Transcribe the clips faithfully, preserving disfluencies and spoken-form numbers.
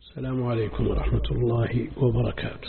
السلام عليكم ورحمة الله وبركاته.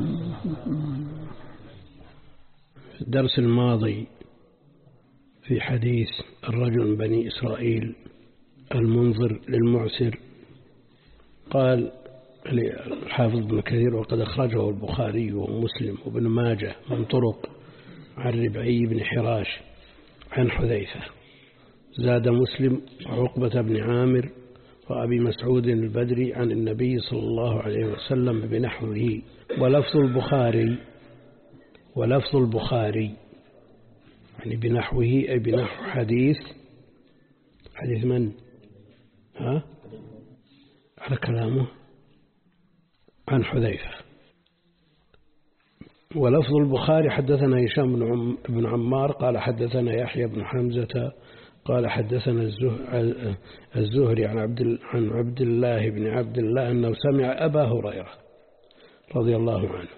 في الدرس الماضي في حديث الرجل من بني إسرائيل المنظر للمعسر، قال الحافظ ابن كثير: وقد أخرجه البخاري ومسلم وابن ماجه من طرق عن ربعي بن حراش عن حذيفة. زاد مسلم وعقبة بن عامر وأبي مسعود البدري عن النبي صلى الله عليه وسلم بنحوه. ولفظ البخاري ولفظ البخاري يعني بنحوه، أي بنحو حديث حديث من؟ ها؟ على كلامه عن حذيفة. ولفظ البخاري: حدثنا هشام بن عمار قال حدثنا يحيى بن حمزة قال حدثنا الزهري عن عبد عن عبد الله بن عبد الله أنه سمع أبا هريرة رضي الله عنه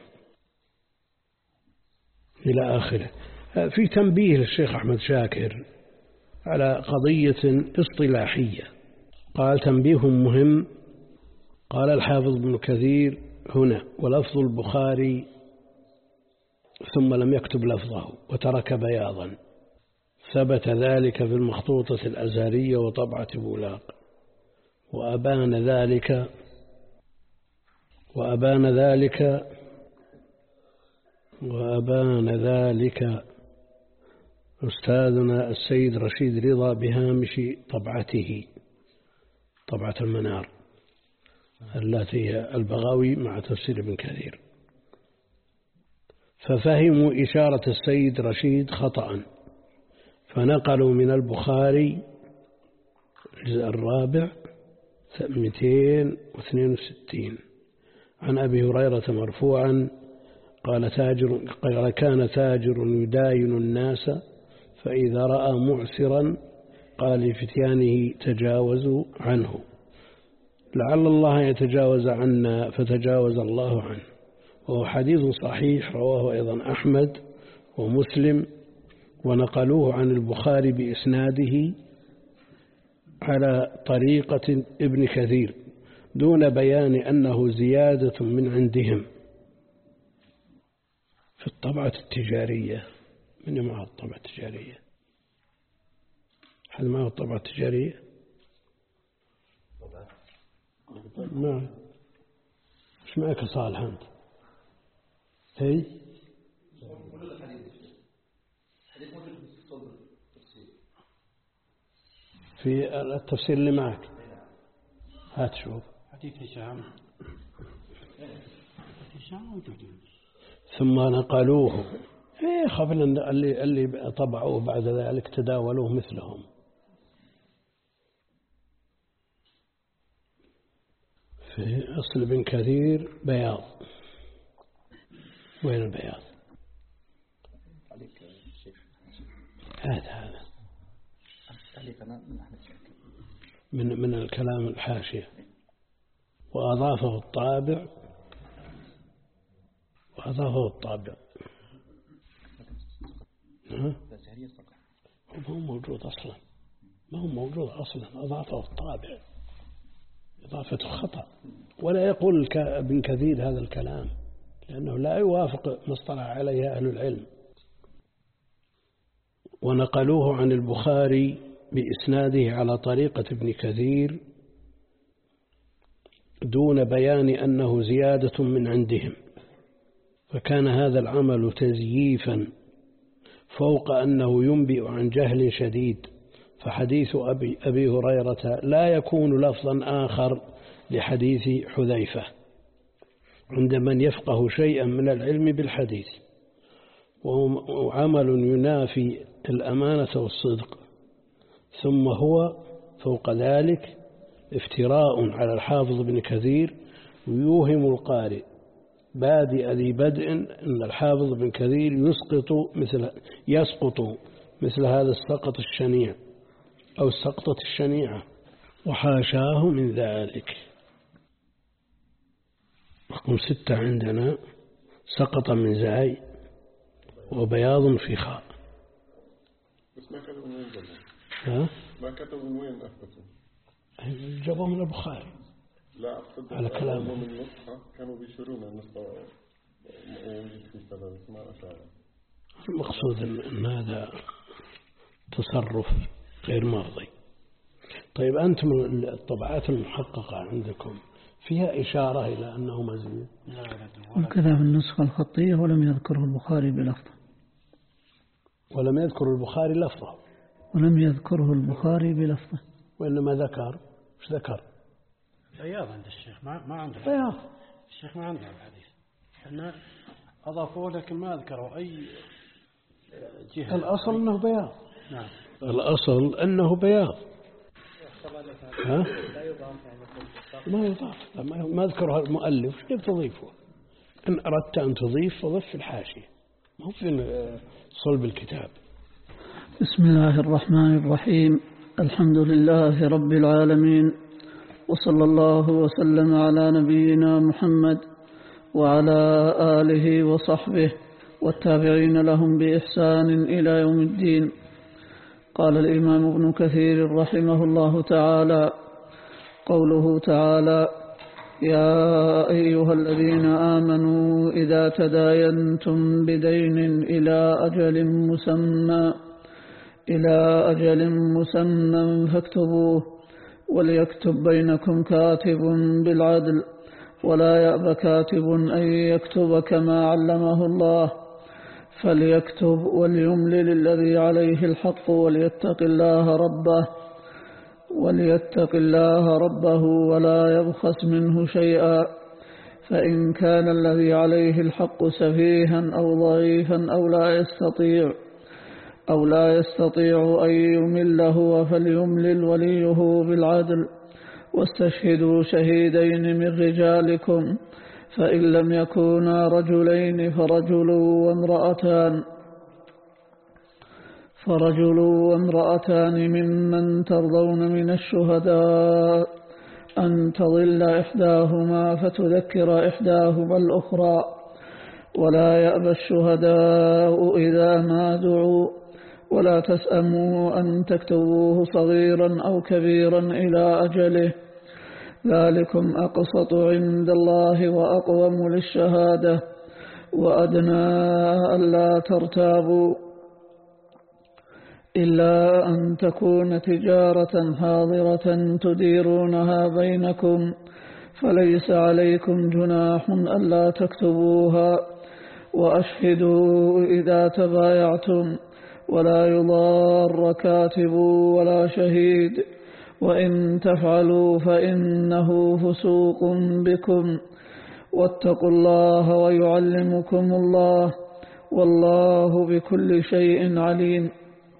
إلى آخره. في تنبيه للشيخ أحمد شاكر على قضية اصطلاحية، قال: تنبيه مهم. قال الحافظ ابن كثير هنا: ولفظ البخاري، ثم لم يكتب لفظه وترك بياضا. ثبت ذلك في المخطوطة الأزهرية وطبعة بولاق، وأبان ذلك وأبان ذلك وأبان ذلك أستاذنا السيد رشيد رضا بهامش طبعته، طبعة المنار التي هي البغاوي مع تفسير ابن كثير. ففهموا إشارة السيد رشيد خطأ، فنقلوا من البخاري الجزء الرابع مئتين واثنين وستين عن أبي هريرة مرفوعا قال: تاجر قال كان تاجر يداين الناس، فإذا رأى معسرا قال لفتيانه: تجاوزوا عنه، لعل الله يتجاوز عنا، فتجاوز الله عنه. وهو حديث صحيح، رواه أيضا أحمد ومسلم، ونقلوه عن البخاري بإسناده على طريقة ابن كثير دون بيان أنه زيادة من عندهم. في الطبعة التجارية، من معه الطبعة التجارية؟ هل معه الطبعة التجارية؟ ما مش معك صالح أنت؟ هي في التفسير اللي معك، هات شوف حديث هشام. ثم نقلوه إيه قبل اللي اللي طبعوه بعد ذلك تداولوه مثلهم. في أصل ابن كثير بياض. وين البياض؟ هذا هذا من من الكلام الحاشية، وأضافه الطابع وأضافه الطابع ها؟ ما هو موجود أصلا، ما هو موجود أصلا، أضافه الطابع، إضافة خطأ. ولا يقول ابن كثير هذا الكلام لأنه لا يوافق ما اصطلح عليه أهل العلم. ونقلوه عن البخاري بإسناده على طريقة ابن كثير دون بيان أنه زيادة من عندهم، فكان هذا العمل تزييفا فوق أنه ينبئ عن جهل شديد. فحديث أبي, أبي هريرة لا يكون لفظا آخر لحديث حذيفة عند من يفقه شيئا من العلم بالحديث، وعمل ينافي الأمانة والصدق. ثم هو فوق ذلك افتراء على الحافظ ابن كثير، ويوهم القارئ بادئ ذي بدء أن الحافظ ابن كثير يسقط مثل يسقط مثل هذا السقط الشنيع أو السقطة الشنيعة، وحاشاه من ذلك. رقم ستة عندنا: سقط من زاي وبياض في خاء. بس ما كتبوا من وين جابوه؟ ها؟ ما كتبوا من وين أثبتوا؟ جابوه من البخاري. لا أقصد على كلام من النسخة كانوا بيشيرون النسخة ويوجد في سبب اسمها أشاعرة. المقصود أن هذا تصرف غير مرضي. طيب أنتم الطبعات المحققة عندكم فيها إشارة إلى أنه مزيد؟ وكذا في النسخة الخطية ولم يذكره البخاري بلفظه. ولم يذكر البخاري لفظه. ولم يذكره البخاري بلفظه. وإنما ذكر إيش ذكر؟ بياض عند الشيخ ما ما عنده بياض. الشيخ ما عنده الحديث. إحنا أضافوا لكن ما ذكروا أي جهة. الأصل أنه بياض. نعم. الأصل أنه بياض. ها؟ ما يضاف. ما ذكرها المؤلف كيف تضيفه؟ إن أردت أن تضيف فضف في الحاشية مو في صلب الكتاب. بسم الله الرحمن الرحيم. الحمد لله رب العالمين، وصلى الله وسلم على نبينا محمد وعلى آله وصحبه والتابعين لهم بإحسان إلى يوم الدين. قال الإمام ابن كثير رحمه الله تعالى: قوله تعالى: يا أيها الذين آمنوا إذا تداينتم بدين إلى أجل مسمى إلى أجل مسمى فاكتبوه وليكتب بينكم كاتب بالعدل ولا يأب كاتب أن يكتب كما علمه الله فليكتب وليملل الذي عليه الحق وليتق الله ربه وليتق الله ربه ولا يبخس منه شيئا، فإن كان الذي عليه الحق سفيها أو ضعيفا أو لا يستطيع أو لا يستطيع أن يمل هو فليملل وليه بالعدل، واستشهدوا شهيدين من رجالكم، فإن لم يكونا رجلين فرجل وامرأتان فرجل وامرأتان ممن ترضون من الشهداء أن تضل إحداهما فتذكر إحداهما الأخرى، ولا يأبى الشهداء إذا ما دعوا، ولا تسأموا أن تكتبوه صغيرا أو كبيرا إلى أجله، ذلكم أقسط عند الله وأقوم للشهادة وأدنى ألا ترتابوا، إلا أن تكون تجارة حاضرة تديرونها بينكم فليس عليكم جناح ألا تكتبوها، وأشهدوا إذا تبايعتم، ولا يضار كاتب ولا شهيد، وإن تفعلوا فإنه فسوق بكم، واتقوا الله ويعلمكم الله، والله بكل شيء عليم.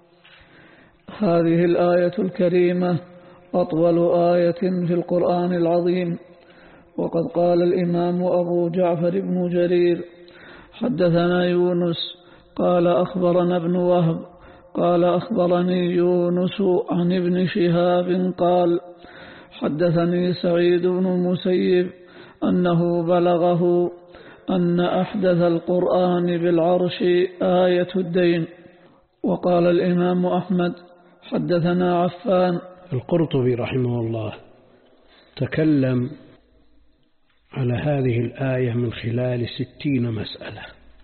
هذه الآية الكريمة أطول آية في القرآن العظيم. وقد قال الإمام أبو جعفر بن جرير: حدثنا يونس قال أخبرنا ابن وهب قال أخبرني يونس عن ابن شهاب قال حدثني سعيد بن المسيب أنه بلغه أن أحدث القرآن بالعرش آية الدين. وقال الإمام أحمد: حدثنا عفان. القرطبي رحمه الله تكلم على هذه الآية من خلال ستين مسألة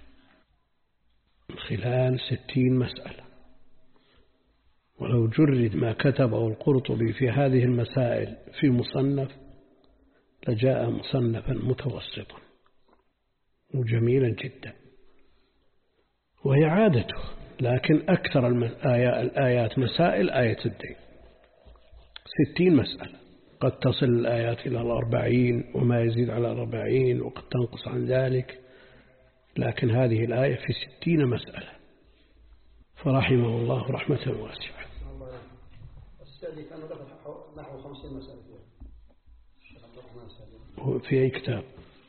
من خلال ستين مسألة، ولو جرد ما كتبه القرطبي في هذه المسائل في مصنف لجاء مصنفا متوسطا وجميلا جدا، وهي عادته، لكن أكثر الآيات مسائل آية الدين، ستين مسألة، قد تصل الآيات إلى الأربعين وما يزيد على الأربعين وقد تنقص عن ذلك، لكن هذه الآية في ستين مسألة، فرحمه الله رحمة واسعة. السعدي كان له نحو خمسين مسألة في أي كتاب؟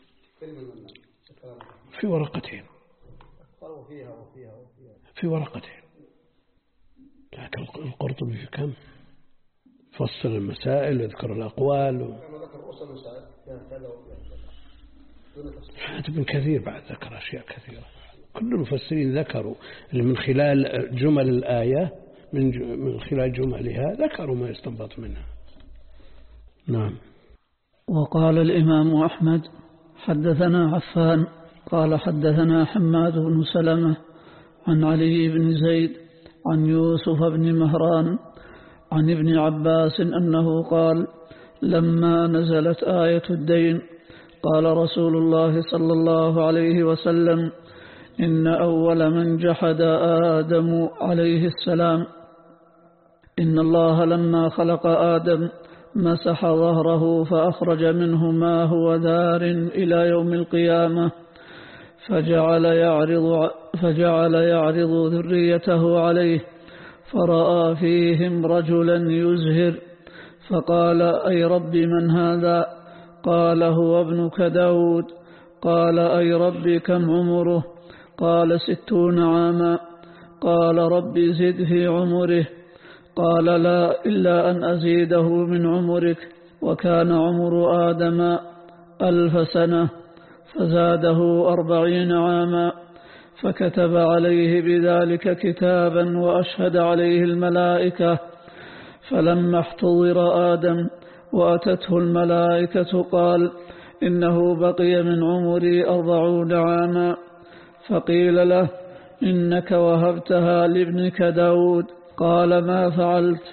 في ورقتين وفيها وفيها وفيها في ورقتين، لكن القرطبي في كم؟ فصل المسائل وذكر الأقوال و... حتى ابن كثير بعد ذكر أشياء كثيرة، كل المفسرين ذكروا من خلال جمل الآية من من خلال جملها ذكروا ما يستنبط منها. نعم. وقال الإمام أحمد حدثنا عفان قال حدثنا حماد بن سلمة عن علي بن زيد عن يوسف بن مهران عن ابن عباس أنه قال لما نزلت آية الدين قال رسول الله صلى الله عليه وسلم إن أول من جحد آدم عليه السلام إن الله لما خلق آدم مسح ظهره فأخرج منه ما هو ذار إلى يوم القيامة فجعل يعرض, فجعل يعرض ذريته عليه فرأى فيهم رجلا يزهر فقال أي رب من هذا؟ قال هو ابنك داود. قال أي رب كم عمره؟ قال ستون عاما. قال رب زد في عمره. قال لا إلا أن أزيده من عمرك. وكان عمر آدم ألف سنة فزاده أربعين عاما فكتب عليه بذلك كتابا وأشهد عليه الملائكة. فلما احتضر آدم وأتته الملائكة قال إنه بقي من عمري أربعون عاما. فقيل له إنك وهبتها لابنك داود. قال ما فعلت؟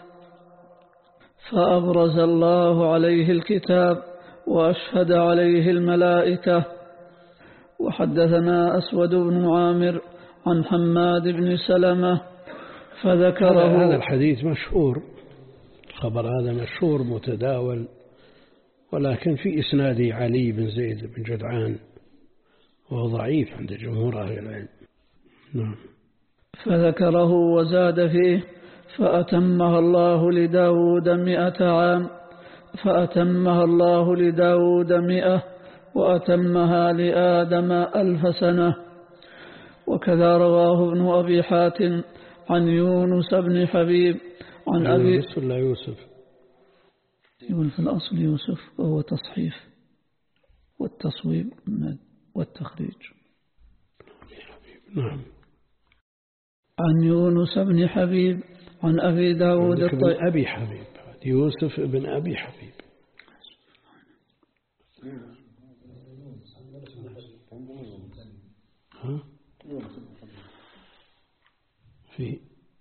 فأبرز الله عليه الكتاب وأشهد عليه الملائكة. وحدثنا أسود بن عامر عن حماد بن سلمة فذكره. هذا الحديث مشهور، الخبر هذا مشهور متداول، ولكن في إسناده علي بن زيد بن جدعان وهو ضعيف عند جمهور أهل العلم. نعم. فذكره وزاد فيه فأتمها الله لداود مئة عام فأتمها الله لداود مئة وأتمها لآدم ألف سنة. وكذا رواه ابن أبي حاتم عن يونس بن حبيب عن أبي يونس ولا يوسف؟ يقول في الأصل يوسف وهو تصحيف والتصويب والتخريج. نعم. عن يونس بن حبيب عن أبي داود الطيالسي. أبي حبيب يوسف بن أبي حبيب. ها؟ في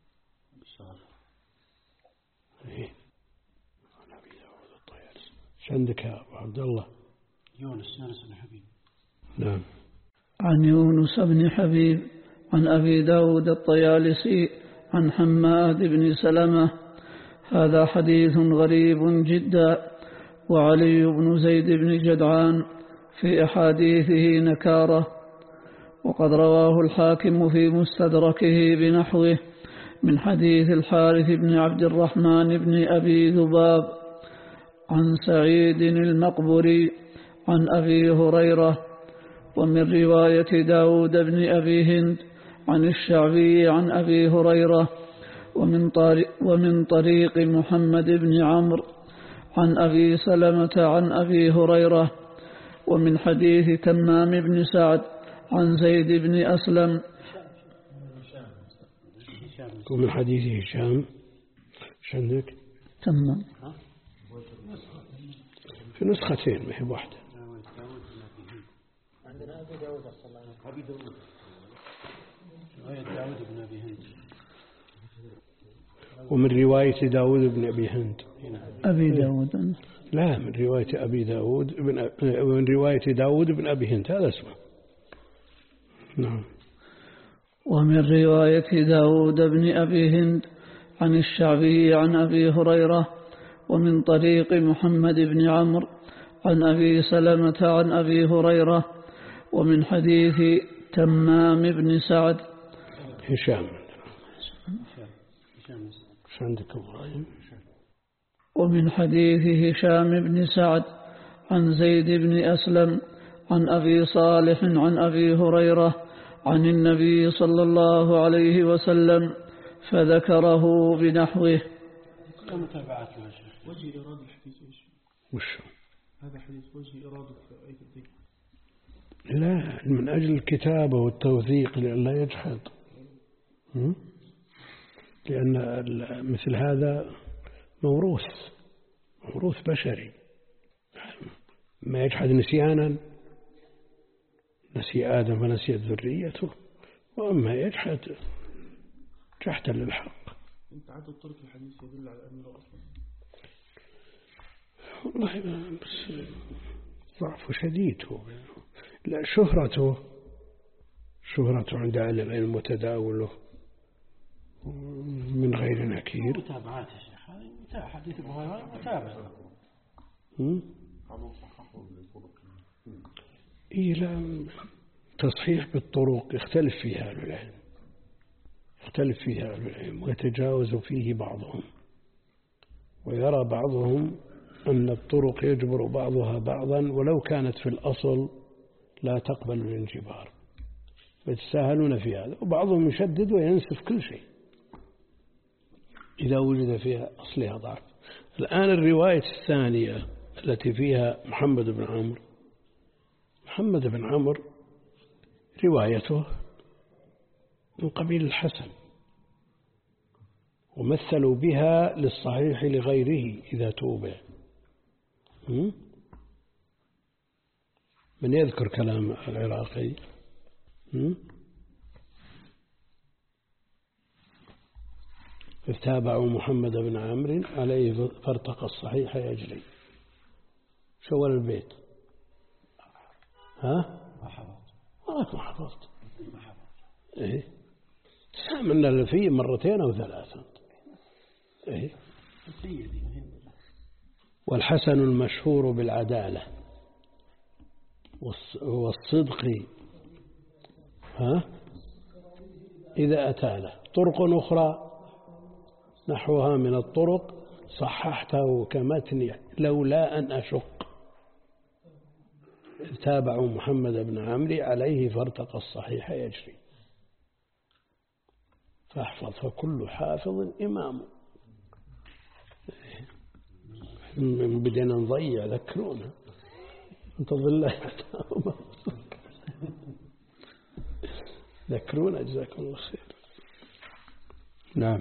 إيه؟ عن أبي داود الطيالسي. إيش عندك يا أبو عبد الله؟ يونس يونس بن حبيب. نعم. عن يونس بن حبيب عن أبي داود الطيالسي عن حماد بن سلمة. هذا حديث غريب جدا. وعلي بن زيد بن جدعان في أحاديثه نكارة. وقد رواه الحاكم في مستدركه بنحوه من حديث الحارث بن عبد الرحمن بن أبي ذباب عن سعيد المقبري عن أبي هريرة. ومن رواية داود بن أبي هند عن الشعبي عن أبي هريرة. ومن طريق, ومن طريق محمد بن عمرو عن أبي سلمة عن أبي هريرة. ومن حديث تمام بن سعد عن زيد بن أسلم. ومن حديث هشام ايش عندك؟ تمام في نسختين ما هي واحدة. عندنا أبي داود صلى الله عليه وسلم. أبي داود رواية داود بن أبي هند. ومن رواية داود بن أبي هند. أبي داود لا، من رواية أبي داود بن أ... من رواية داود بن أبي هند هذا اسمه. نعم. ومن رواية داود بن أبي هند عن الشعبي عن أبي هريرة. ومن طريق محمد بن عمرو عن أبي سلمة عن أبي هريرة. ومن حديث تمام بن سعد. هشام. ايش عندك إبراهيم؟ ومن حديث هشام بن سعد عن زيد بن أسلم عن أبي صالح عن أبي هريرة عن النبي صلى الله عليه وسلم فذكره بنحوه. متابعات يا شيخ. وجه إرادة الحديث إيش؟ وش هذا حديث وجه إرادة آية الدين. لا، من أجل الكتابة والتوثيق لأن لا يجحد، لأن مثل هذا موروث موروث بشري. ما يجحد نسيانا نسي آدم فنسيت ذريته، وأما يجحد جحدا للحق. تعدد طرق الحديث يدل على أنه أصلا والله بس ضعف شديد هو. لا شهرته شهرته عند أهل العلم وتداوله من غير نكير. متابعات يا شيخ، هذا حديث أبو هريرة متابع. إيه لا، تصحيح بالطرق يختلف فيها أهل العلم، يختلف فيها أهل العلم ويتجاوز فيه بعضهم، ويرى بعضهم أن الطرق يجبر بعضها بعضا ولو كانت في الأصل لا تقبل الانجبار، فيتساهلون في هذا. وبعضهم يشدد وينسف كل شيء إذا وجد فيها أصلها ضعف. الآن الرواية الثانية التي فيها محمد بن عمرو، محمد بن عمرو روايته من قبيل الحسن، ومثلوا بها للصحيح لغيره إذا توبع. من يذكر كلام العراقي؟ فتابعوا محمد بن عمرو عليه فارتقى الصحيح يجري. شو البيت؟ ها؟ ما حفظت. ما حفظت. إيه. سامنا اللي فيه مرتين أو ثلاثة. إيه. والحسن المشهور بالعدالة والصدق ها إذا أتاله طرق أخرى نحوها من الطرق صححته كمتن لولا أن أشق. تابعوا محمد بن عمرو عليه فارتقى الصحيح يجري. فاحفظ فكل حافظ إمام. من بدينا نضيع ذكرونا انتظر الله ذكرونا جزاكم الله خير. نعم.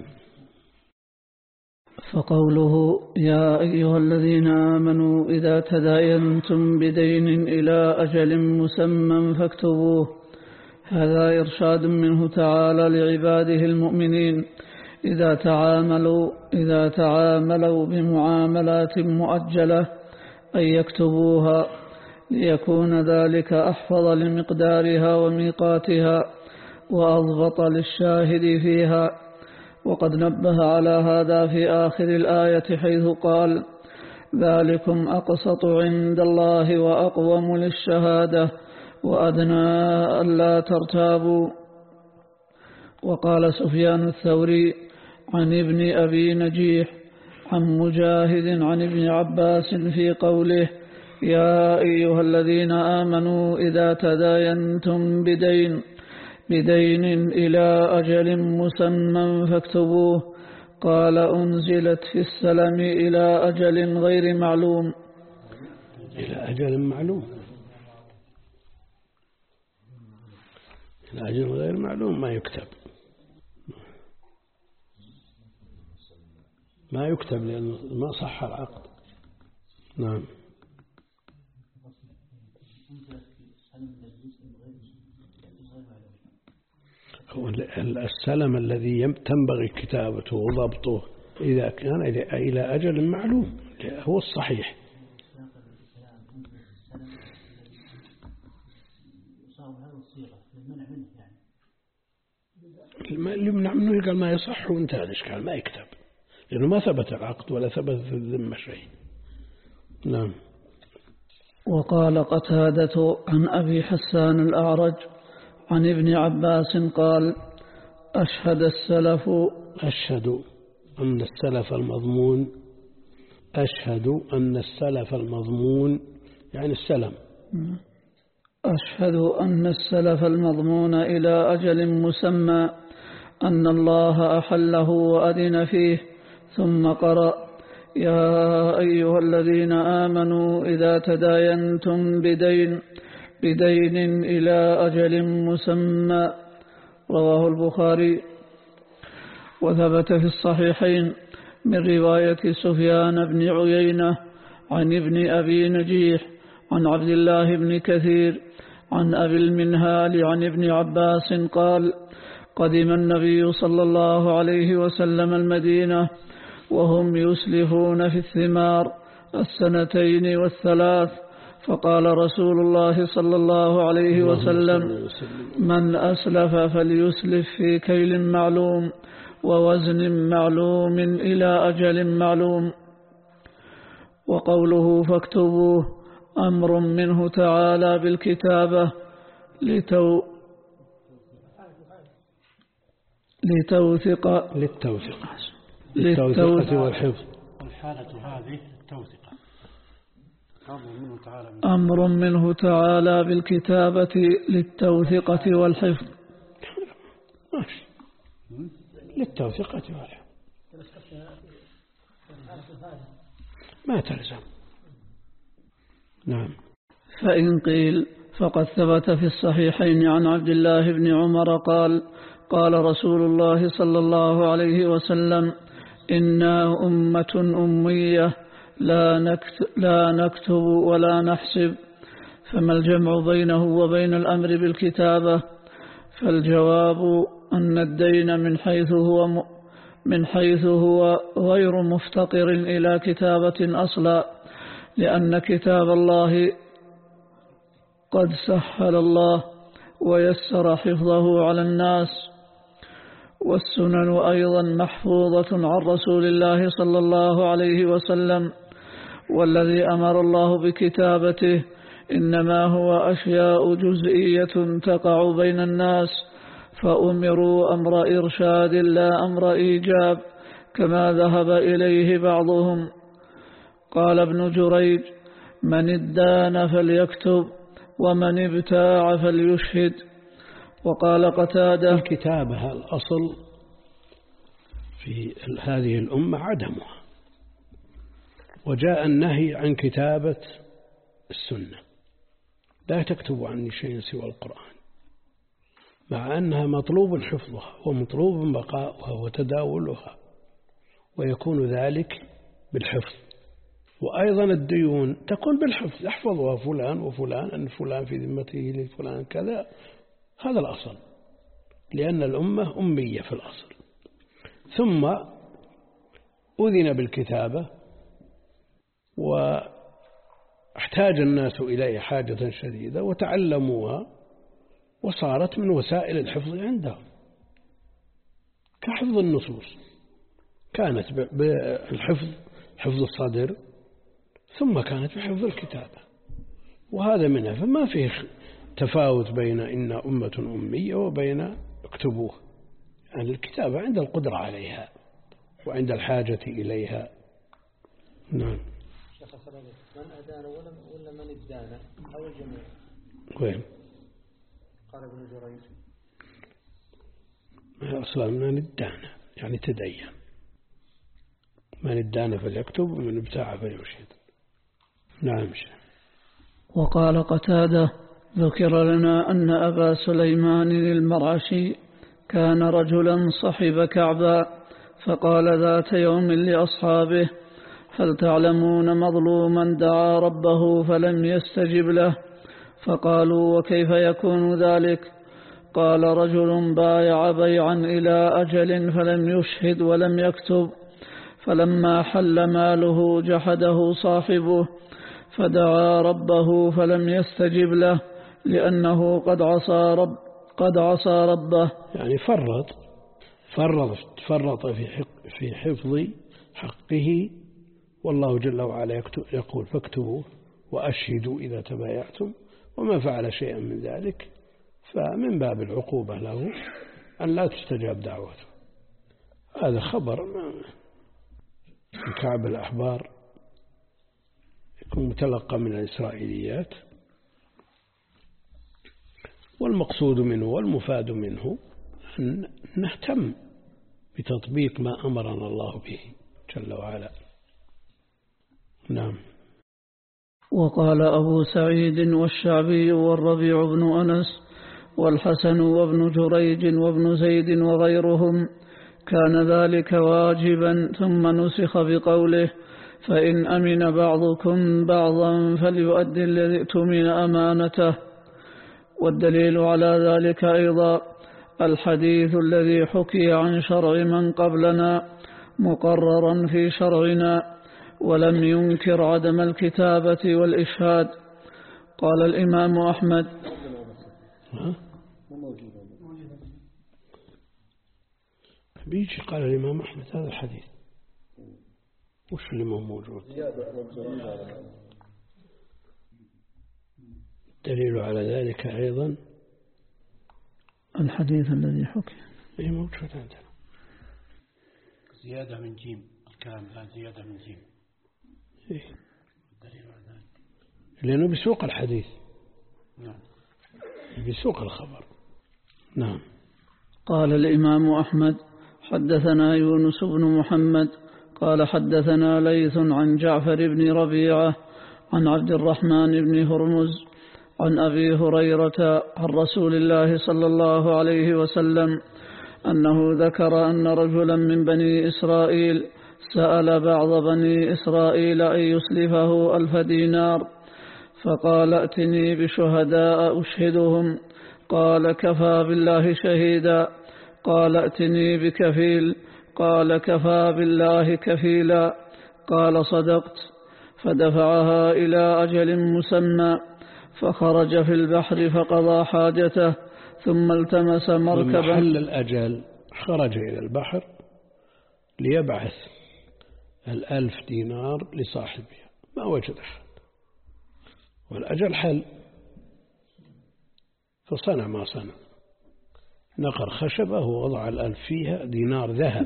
فقوله يا أيها الذين آمنوا إذا تداينتم بدين إلى أجل مسمى فاكتبوه، هذا إرشاد منه تعالى لعباده المؤمنين إذا تعاملوا إذا تعاملوا بمعاملات مؤجلة أن يكتبوها ليكون ذلك أحفظ لمقدارها وميقاتها وأضبط للشاهد فيها. وقد نبه على هذا في آخر الآية حيث قال ذلكم أقسط عند الله وأقوم للشهادة وأدنى ألا ترتابوا. وقال سفيان الثوري عن ابن أبي نجيح عن مجاهد عن ابن عباس في قوله يا أيها الذين آمنوا إذا تداينتم بدين بدين إلى أجل مسمى فاكتبوه، قال أنزلت في السلم إلى أجل غير معلوم. إلى أجل معلوم، إلى أجل غير معلوم ما يكتب، ما يكتب لأنه ما صح العقد. نعم. هو السلم الذي تنبغي كتابته وضبطه إذا كان إلى أجل معلوم هو الصحيح. اللي يمنع منه قال ما يصح وانتهى الإشكال، ما يكتب لأنه ما ثبت العقد ولا ثبت في الذمة شيء. نعم. وقال قتادة عن أبي حسان الأعرج عن ابن عباس قال أشهد السلف أشهد أن السلف المضمون أشهد أن السلف المضمون يعني السلم أشهد أن السلف المضمون إلى أجل مسمى أن الله أحله وأذن فيه، ثم قرأ يا أيها الذين آمنوا إذا تداينتم بدين بدين إلى أجل مسمى. رواه البخاري. وثبت في الصحيحين من رواية سفيان بن عيينة عن ابن أبي نجيح عن عبد الله بن كثير عن أبي المنهال عن ابن عباس قال قدم النبي صلى الله عليه وسلم المدينة وهم يسلفون في الثمار السنتين والثلاث، فقال رسول الله صلى الله عليه وسلم من أسلف فليسلف في كيل معلوم ووزن معلوم إلى أجل معلوم. وقوله فاكتبوه أمر منه تعالى بالكتابة لتو لتوثق للتوثيق للتوثيق والحفظ. الحالة هذه التوثيق أمر منه تعالى أمر منه تعالى بالكتابة للتوثقة والحفظ. ماشي للتوثقة والحفظ ما تلزم. نعم. فإن قيل فقد ثبت في الصحيحين عن عبد الله بن عمر قال قال رسول الله صلى الله عليه وسلم إنا أمة أمية لا نكتب, لا نكتب ولا نحسب، فما الجمع بينه وبين الأمر بالكتابة؟ فالجواب أن الدين من حيث هو م... من حيث هو غير مفتقر إلى كتابة أصلا، لأن كتاب الله قد سهل الله ويسر حفظه على الناس، والسنن أيضا محفوظة عن رسول الله صلى الله عليه وسلم، والذي أمر الله بكتابته إنما هو أشياء جزئية تقع بين الناس، فأمروا أمر إرشاد لا أمر إيجاب كما ذهب إليه بعضهم. قال ابن جريج من ادان فليكتب ومن ابتاع فليشهد. وقال قتادة الكتابة الأصل في هذه الأمة عدمها، وجاء النهي عن كتابة السنة، لا تكتب عني شيء سوى القرآن، مع أنها مطلوب حفظها ومطلوب بقاؤها وتداولها، ويكون ذلك بالحفظ. وأيضا الديون تكون بالحفظ، يحفظها فلان وفلان أن فلان في ذمته لفلان كذا، هذا الأصل، لأن الأمة أمية في الأصل. ثم أذن بالكتابة واحتاج الناس إليها حاجة شديدة وتعلموها، وصارت من وسائل الحفظ عندهم كحفظ النصوص، كانت بالحفظ حفظ الصدر، ثم كانت بحفظ الكتابة، وهذا منها. فما فيه تفاوت بين إن أمة أمية وبين اكتبوه، يعني الكتابة عند القدرة عليها وعند الحاجة إليها. نعم. شيخ السلام من أدان ولا من ادان أو الجميع؟ وين؟ قال ابن جريج أصلا من ادان يعني تدين، من ادان فليكتب ومن ابتاع فليشهد. نعم. وقال قتادة ذكر لنا أن أبا سليمان المرعشي كان رجلا صحب كعبا، فقال ذات يوم لأصحابه هل تعلمون مظلوما دعا ربه فلم يستجب له؟ فقالوا وكيف يكون ذلك؟ قال رجل بايع بيعا إلى أجل فلم يشهد ولم يكتب، فلما حل ماله جحده صاحبه فدعا ربه فلم يستجب له لأنه قد عصى رب قد عصى ربه. يعني فرط فرط فرط في حق في حفظ حقه، والله جل وعلا يقول فاكتبوا وأشهدوا إذا تبايعتم، وما فعل شيئا من ذلك فمن باب العقوبة له أن لا تستجاب دعوته. هذا خبر من كعب الأحبار يكون متلقى من الإسرائيليات، والمقصود منه والمفاد منه أن نهتم بتطبيق ما أمرنا الله به جل وعلا. نعم. وقال أبو سعيد والشعبي والربيع بن أنس والحسن وابن جريج وابن زيد وغيرهم كان ذلك واجبا، ثم نسخ بقوله فإن أمن بعضكم بعضا فليؤدي الذي اؤتمن أمانته. والدليل على ذلك أيضا الحديث الذي حكي عن شرع من قبلنا مقررا في شرعنا ولم ينكر عدم الكتابة والإشهاد. قال الإمام أحمد بيجي قال الإمام أحمد هذا الحديث وش اللي مو موجود؟ دليل على ذلك أيضا الحديث الذي حكي أي موجود عندنا زيادة من جيم، الكلام الآن زيادة من جيم. إيه؟ دليل على ذلك لأنه بسوق الحديث. نعم. بسوق الخبر. نعم. قال الإمام أحمد حدثنا يونس بن محمد قال حدثنا ليث عن جعفر بن ربيعة عن عبد الرحمن بن هرمز عن أبي هريرة عن رسول الله صلى الله عليه وسلم أنه ذكر أن رجلا من بني إسرائيل سأل بعض بني إسرائيل أن يسلفه ألف دينار فقال ائتني بشهداء أشهدهم. قال كفى بالله شهيدا. قال ائتني بكفيل. قال كفى بالله كفيلا. قال صدقت. فدفعها إلى أجل مسمى فخرج في البحر فقضى حاجته ثم التمس مركبا. لما حل الأجل خرج إلى البحر ليبعث الألف دينار لصاحبها ما وجد أحد والأجل حل فصنع ما صنع نقر خشبة ووضع الألف فيها دينار ذهب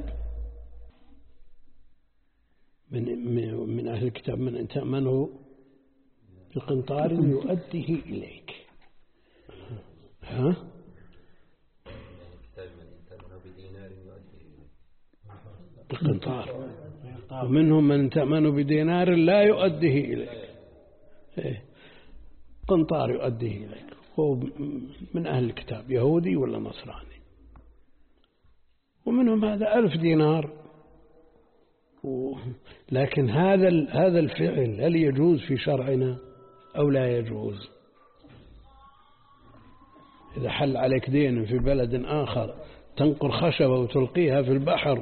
من, من أهل الكتاب من أن تأمنه بقنطار يؤديه إليك. ها؟ بقنطار ومنهم من تأمن بدينار لا يؤديه إليك. إيه؟ قنطار يؤديه إليك هو من أهل الكتاب يهودي ولا نصراني. ومنهم هذا ألف دينار و... لكن هذا هذا الفعل هل يجوز في شرعنا أو لا يجوز؟ إذا حل عليك دين في بلد آخر تنقر خشبة وتلقيها في البحر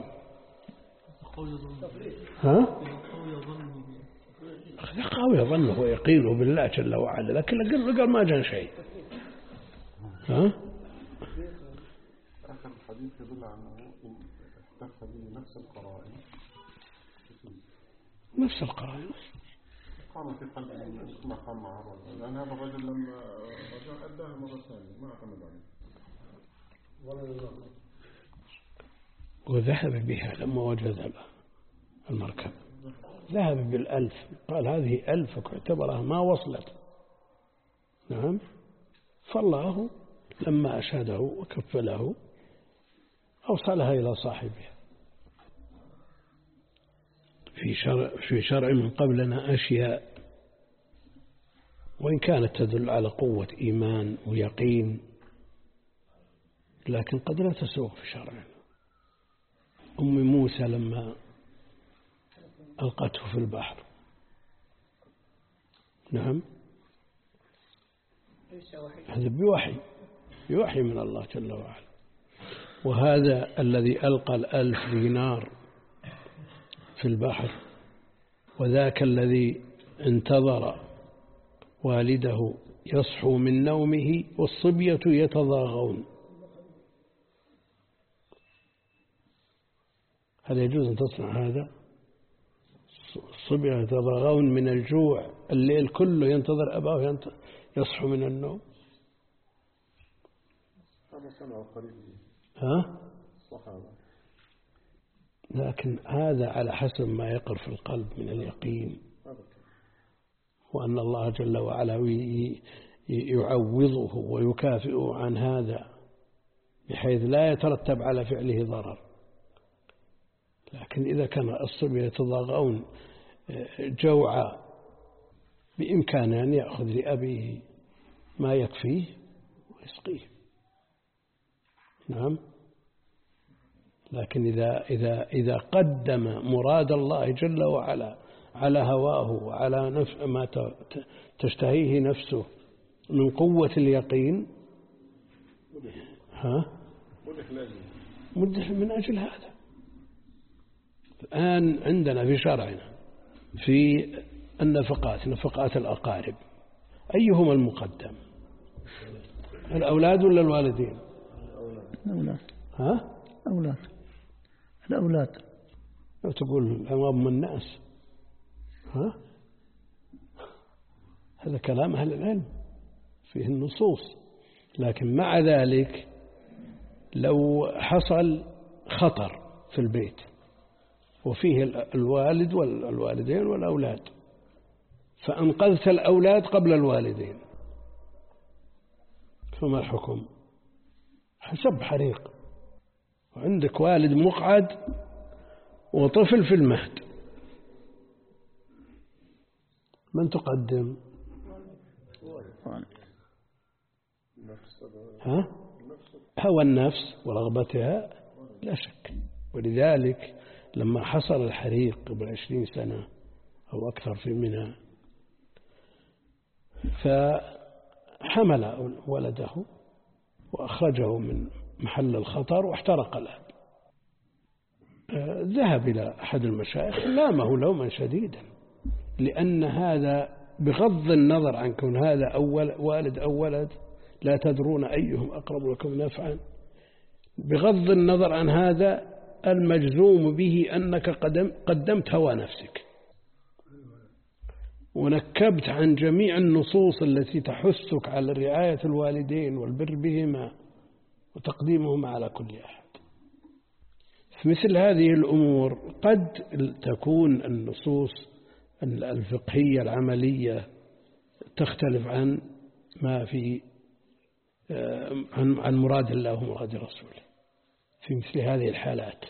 ها؟ قوي ظنه ويقينه بالله جل وعلا لكن قال ما جاء شيء. ها؟ آخر الحديث يدل على أنه احتف به نفس القرائن نفس القرائن قام في قلب ما قام مع الرجل لأن هذا الرجل لما رجع أداها مرة ثانية ما اعتمد عليه وذهب بها لما وجد المركب ذهب بالألف قال هذه ألفك اعتبرها ما وصلت. نعم. فالله لما أشهده وكفله أوصلها إلى صاحبها. في شرع, في شرع من قبلنا أشياء وإن كانت تدل على قوة إيمان ويقين لكن قد لا تسوق في شرعنا. أم موسى لما ألقته في البحر. نعم. هذا بوحي بوحي من الله جل وعلا. وهذا الذي ألقى الألف دينار في البحر وذاك الذي انتظر والده يصحو من نومه والصبية يتضاغون. هل يجوز أن تصنع هذا؟ الصبية يتضاغون من الجوع الليل كله ينتظر أباه يصحو من النوم. هذا صنع قريب. ها؟ صحابة. لكن هذا على حسب ما يقر في القلب من اليقين وأن الله جل وعلا يعوضه ويكافئه عن هذا بحيث لا يترتب على فعله ضرر. لكن إذا كان الصبي يتضاغون جوعا بإمكانه أن يأخذ لأبيه ما يكفيه ويسقيه. نعم. لكن إذا, إذا, إذا قدم مراد الله جل وعلا على هواه وعلى نفس ما تشتهيه نفسه من قوة اليقين ها مدح من أجل هذا. الآن عندنا في شرعنا في النفقات نفقات الأقارب أيهما المقدم الأولاد ولا الوالدين؟ الأولاد. ها؟ أولاد الأولاد. لو تقول أمام الناس ها؟ هذا كلام أهل العلم فيه النصوص. لكن مع ذلك لو حصل خطر في البيت وفيه الوالد والوالدين والأولاد فأنقذت الأولاد قبل الوالدين فما الحكم؟ حسب حريق وعندك والد مقعد وطفل في المهد من تقدم؟ ها؟ هوى النفس ورغبتها لا شك. ولذلك لما حصل الحريق قبل عشرين سنة أو أكثر في منى فحمل ولده وأخرجه من محل الخطر واحترق الأب. ذهب إلى أحد المشايخ لامه لوما شديدا لأن هذا بغض النظر عن كون هذا أول والد أو ولد لا تدرون أيهم أقرب لكم نفعا. بغض النظر عن هذا المجزوم به أنك قدم قدمت هوى نفسك ونكبت عن جميع النصوص التي تحثك على رعاية الوالدين والبر بهما وتقديمهما على كل أحد. في مثل هذه الأمور قد تكون النصوص الفقهية العملية تختلف عن ما في عن عن مراد الله ومراد رسوله في مثل هذه الحالات.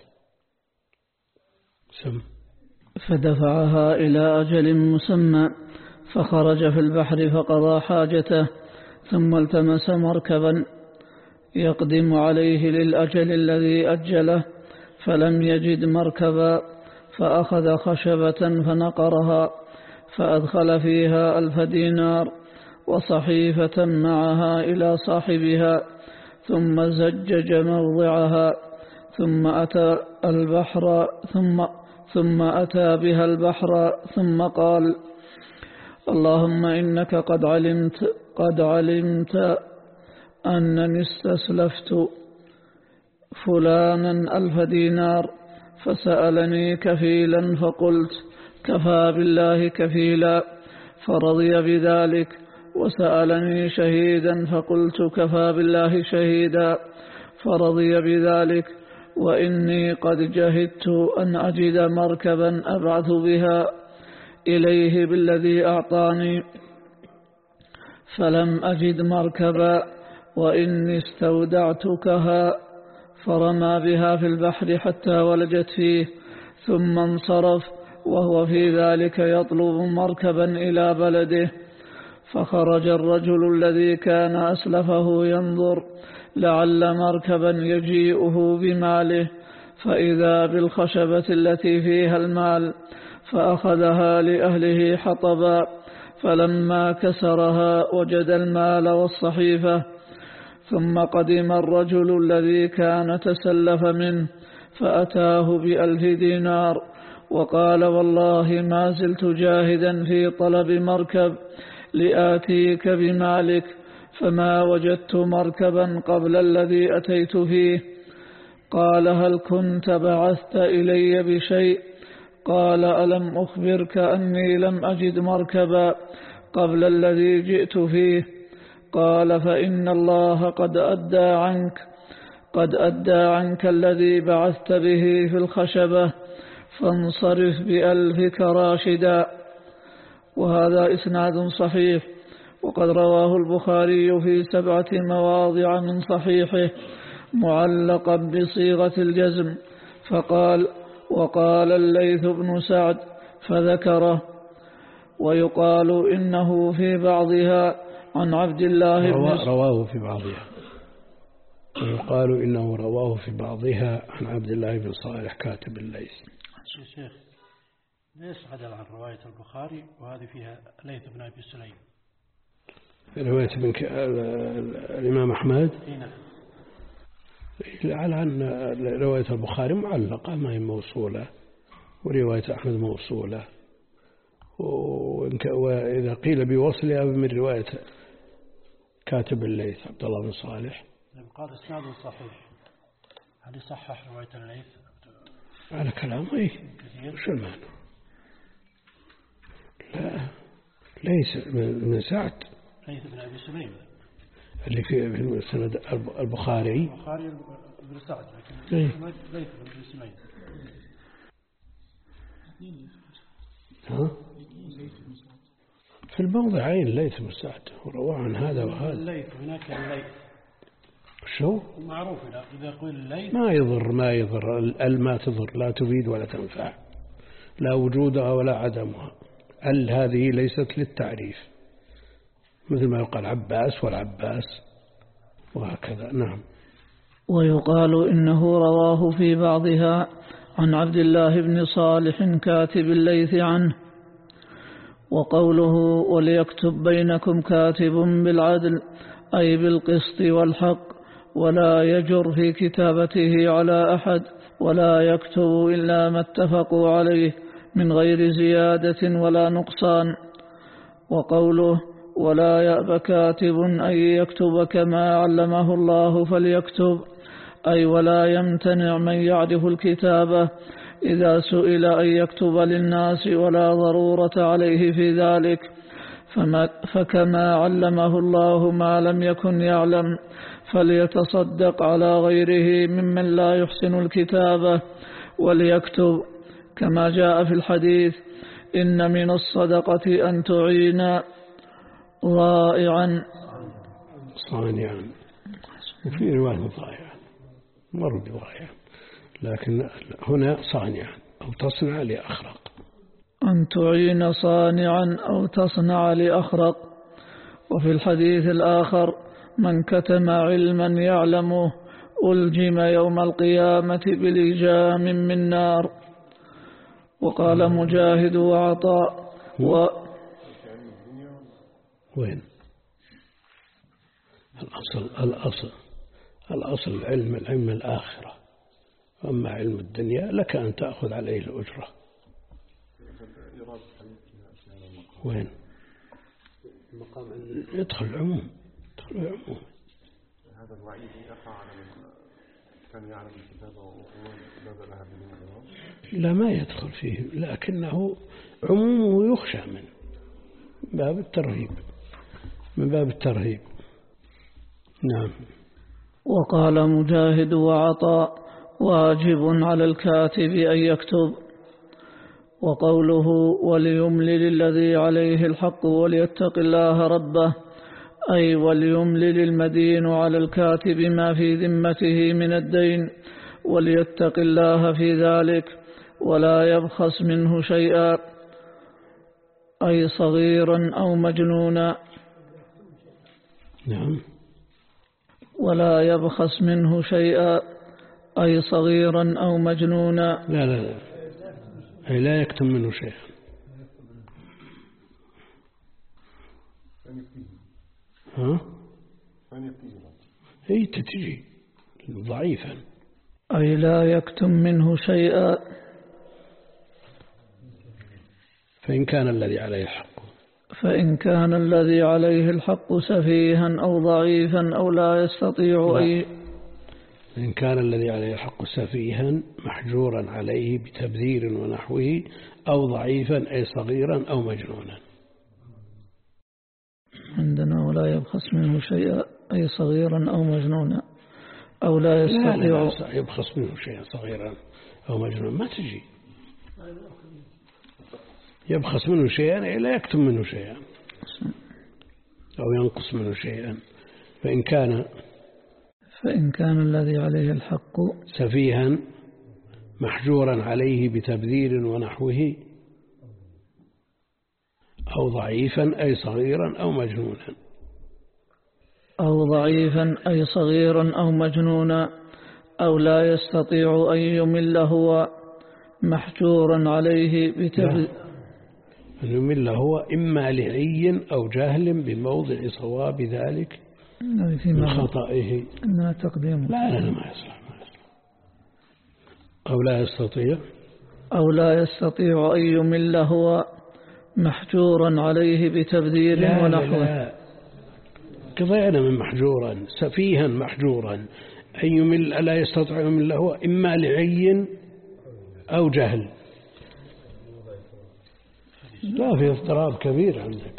سم فدفعها إلى أجل مسمى فخرج في البحر فقضى حاجته ثم التمس مركبا يقدم عليه للأجل الذي أجله فلم يجد مركبا فأخذ خشبة فنقرها فأدخل فيها ألف دينار وصحيفة معها إلى صاحبها ثم زجج موضعها ثم أتى البحر ثم ثم أتى بها البحر ثم قال اللهم إنك قد علمت قد علمت أنني استسلفت فلانا ألف دينار فسألني كفيلا فقلت كفى بالله كفيلا فرضي بذلك وسألني شهيدا فقلت كفى بالله شهيدا فرضي بذلك وإني قد جهدت أن أجد مركبا أبعث بها إليه بالذي أعطاني فلم أجد مركبا وإني استودعتكها فرمى بها في البحر حتى ولجت فيه ثم انصرف وهو في ذلك يطلب مركبا إلى بلده. فخرج الرجل الذي كان أسلفه ينظر لعل مركبا يجيئه بماله فإذا بالخشبة التي فيها المال فأخذها لأهله حطبا فلما كسرها وجد المال والصحيفة ثم قدم الرجل الذي كان تسلف منه فأتاه بألف دينار وقال والله ما زلت جاهدا في طلب مركب لآتيك بمالك فما وجدت مركبا قبل الذي أتيت فيه. قال هل كنت بعثت إلي بشيء؟ قال ألم أخبرك أني لم أجد مركبا قبل الذي جئت فيه؟ قال فإن الله قد أدى عنك قد أدى عنك الذي بعثت به في الخشبة فانصرف بألفك راشدا. وهذا إسناد صحيح وقد رواه البخاري في سبعة مواضع من صحيحه معلقا بصيغة الجزم فقال وقال الليث بن سعد فذكره ويقال إنه في بعضها عن عبد الله بن رواه في بعضها ويقال إنه رواه في بعضها عن عبد الله بن صالح كاتب الليث. شيخ ليش عدل عن رواية البخاري وهذه فيها ليث بن أبي سليم؟ رواية ابن ك... الإمام أحمد هنا على أن رواية البخاري معلقة ما هي موصولة، ورواية أحمد موصولة، وإذا قيل بوصلها من رواية كاتب الليث عبد الله بن صالح قال إسناد صحيح، هل يصحح رواية الليث؟ على كلام إيه وش المعنى؟ لا ليس من سعد ليث بن أبي سليم اللي في سند البخاري البخاري بن سعد، لكن إيه؟ ليث بن أبي سليم. ها؟ في الموضعين ليث بن سعد ورواه عن هذا وهذا. الليث هناك الليث شو معروف إذا يقول الليث ما يضر ما يضر ال ما تضر لا تفيد ولا تنفع، لا وجودها ولا عدمها. ال هذه ليست للتعريف مثل ما يقال عباس والعباس وهكذا. نعم. ويقال إنه رواه في بعضها عن عبد الله بن صالح كاتب الليث عنه. وقوله وليكتب بينكم كاتب بالعدل أي بالقسط والحق، ولا يجر في كتابته على أحد، ولا يكتب إلا ما اتفقوا عليه من غير زيادة ولا نقصان. وقوله ولا يأب كاتب أن يكتب كما علمه الله فليكتب، أي ولا يمتنع من يعرف الكتابة إذا سئل أن يكتب للناس ولا ضرورة عليه في ذلك، فما فكما علمه الله ما لم يكن يعلم فليتصدق على غيره ممن لا يحسن الكتابة وليكتب، كما جاء في الحديث إن من الصدقة أن تعين ضائعا صانعا، وفي رواية ضائعا مر بضائعا، لكن هنا صانعا أو تصنع لأخرق. أن تعين صانعا أو تصنع لأخرق. وفي الحديث الآخر من كتم علما يعلمه ألجم يوم القيامة بلجام من نار. وقال مجاهد وعطاء و وين الأصل الأصل الأصل العلم العلم الآخرة، أما علم الدنيا لك أن تأخذ عليه الأجرة. وين يدخل العموم يدخل العموم. هذا الوعيد يقع على من كان يعلم الكتابة وبدأ لها بدون لا ما يدخل فيه، لكنه عمومه يخشى منه من باب الترهيب من باب الترهيب. نعم. وقال مجاهد وعطاء واجب على الكاتب أن يكتب. وقوله وليملل الذي عليه الحق وليتق الله ربه، أي وليملل المدين على الكاتب ما في ذمته من الدين وليتق الله في ذلك، ولا يبخس منه شيئا، أي صغيرا أو مجنونا. نعم. ولا يبخس منه شيئا أي صغيرا أو مجنونا. لا لا لا أي لا يكتم منه شيئا. ها؟ هي تتجي ضعيفا. أي لا يكتم منه شيئا. فإن كان الذي عليه الحق فإن كان الذي عليه الحق سفيها أو ضعيفا أو لا يستطيع أي إن كان الذي عليه الحق سفيها محجورا عليه بتبذير ونحوه أو ضعيفا أي صغيرا أو مجنونا. عندنا ولا يبخس منه شيئا أي صغيرا أو مجنونا أو لا يستطيع. لا لا يبخس منه شيئا صغيرا أو مجنونا ما تجي. يبخس منه شيئا أي لا يكتم منه شيئا أو ينقص منه شيئا. فإن كان فإن كان الذي عليه الحق سفيها محجورا عليه بتبذير ونحوه أو ضعيفا أي صغيرا أو مجنونا. أو ضعيفا أي صغيرا أو مجنونا أو لا يستطيع أن يمل هو محجورا عليه بتبذير. أن يمل هو إما لعي أو جهل بموضع صواب ذلك من خطئه. إنها تقديم. لا لا ما يصلح ما يصلح. أو لا يستطيع أو لا يستطيع أن يمل هو محجورا عليه بتبذير ونحوه. قضينا من محجورا سفيها محجورا أن يمل لا يستطيع أن يمل هو إما لعي أو جهل. لا في اضطراب كبير عندك.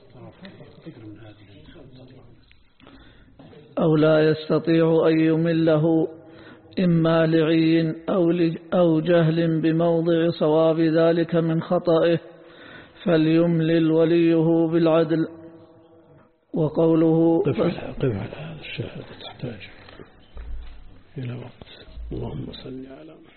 أو لا يستطيع أن يمله إما لعي أو, أو جهل بموضع صواب ذلك من خطئه فليملل وليه بالعدل. وقوله قف على هذا الشاهد تحتاج إلى وقت. اللهم صل على محمد.